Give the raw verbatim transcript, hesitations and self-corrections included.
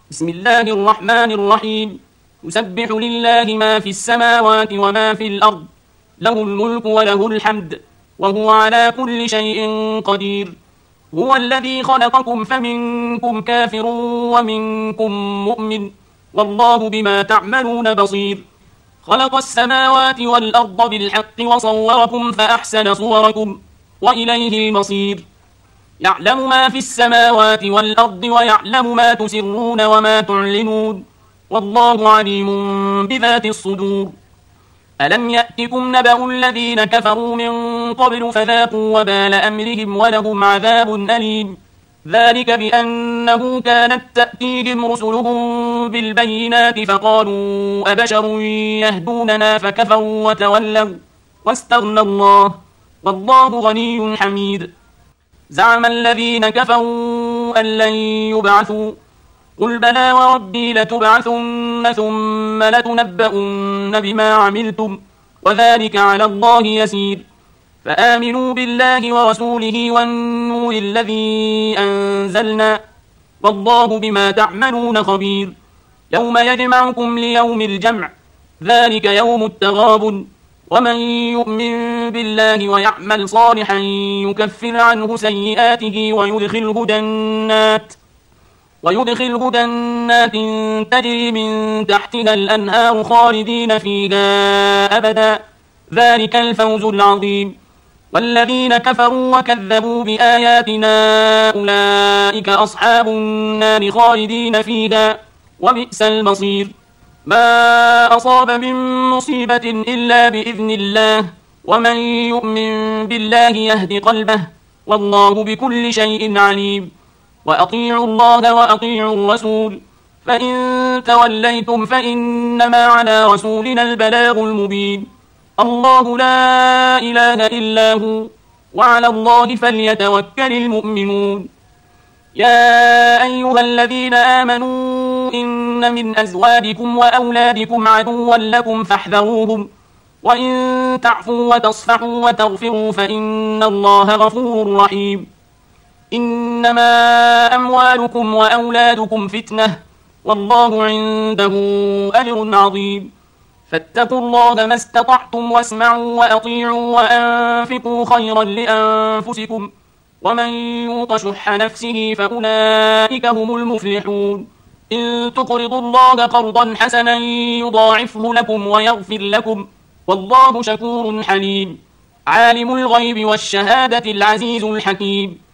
بسم الله الرحمن الرحيم. يسبح لله ما في السماوات وما في الأرض، له الملك وله الحمد، وهو على كل شيء قدير. هو الذي خلقكم فمنكم كافر ومنكم مؤمن، والله بما تعملون بصير. خلق السماوات والأرض بالحق وصوركم فأحسن صوركم، وإليه المصير. يعلم ما في السماوات والأرض ويعلم ما تسرون وما تعلنون، والله عليم بذات الصدور. ألم يأتكم نبأ الذين كفروا من قبل فذاقوا وبال أمرهم ولهم عذاب أليم. ذلك بأنه كانت تأتيهم رسلهم بالبينات فقالوا أبشر يهدوننا فكفروا وتولوا واستغنى الله، والله غني حميد. زعم الذين كفروا أن لن يبعثوا، قل بلى وربي لتبعثن ثم لتنبؤن بما عملتم، وذلك على الله يسير. فآمنوا بالله ورسوله والنور الذي أنزلنا، والله بما تعملون خبير. يوم يجمعكم ليوم الجمع، ذلك يوم التغابن. ومن يؤمن بالله ويعمل صالحا يكفر عنه سيئاته ويدخله جنات ويدخله جنات تجري من تحتها الأنهار خالدين فيها أبدا، ذلك الفوز العظيم. والذين كفروا وكذبوا بآياتنا أولئك أصحاب النار خالدين فيها، وبئس المصير. ما أصاب من مصيبة إلا بإذن الله، ومن يؤمن بالله يهد قلبه، والله بكل شيء عليم. وأطيعوا الله وأطيعوا الرسول، فإن توليتم فإنما على رسولنا البلاغ المبين. الله لا إله إلا هو، وعلى الله فليتوكل المؤمنون. يا أيها الذين آمنوا إن من أزواجكم وأولادكم عدوا لكم فاحذروهم، وإن تعفوا وتصفحوا وتغفروا فإن الله غفور رحيم. إنما أموالكم وأولادكم فتنة، والله عنده أجر عظيم. فاتقوا الله ما استطعتم واسمعوا وأطيعوا وأنفقوا خيرا لأنفسكم، ومن يوق شح نفسه فأولئك هم المفلحون. إن تقرضوا الله قرضا حسنا يضاعفه لكم ويغفر لكم، والله شكور حليم. عالم الغيب والشهادة العزيز الحكيم.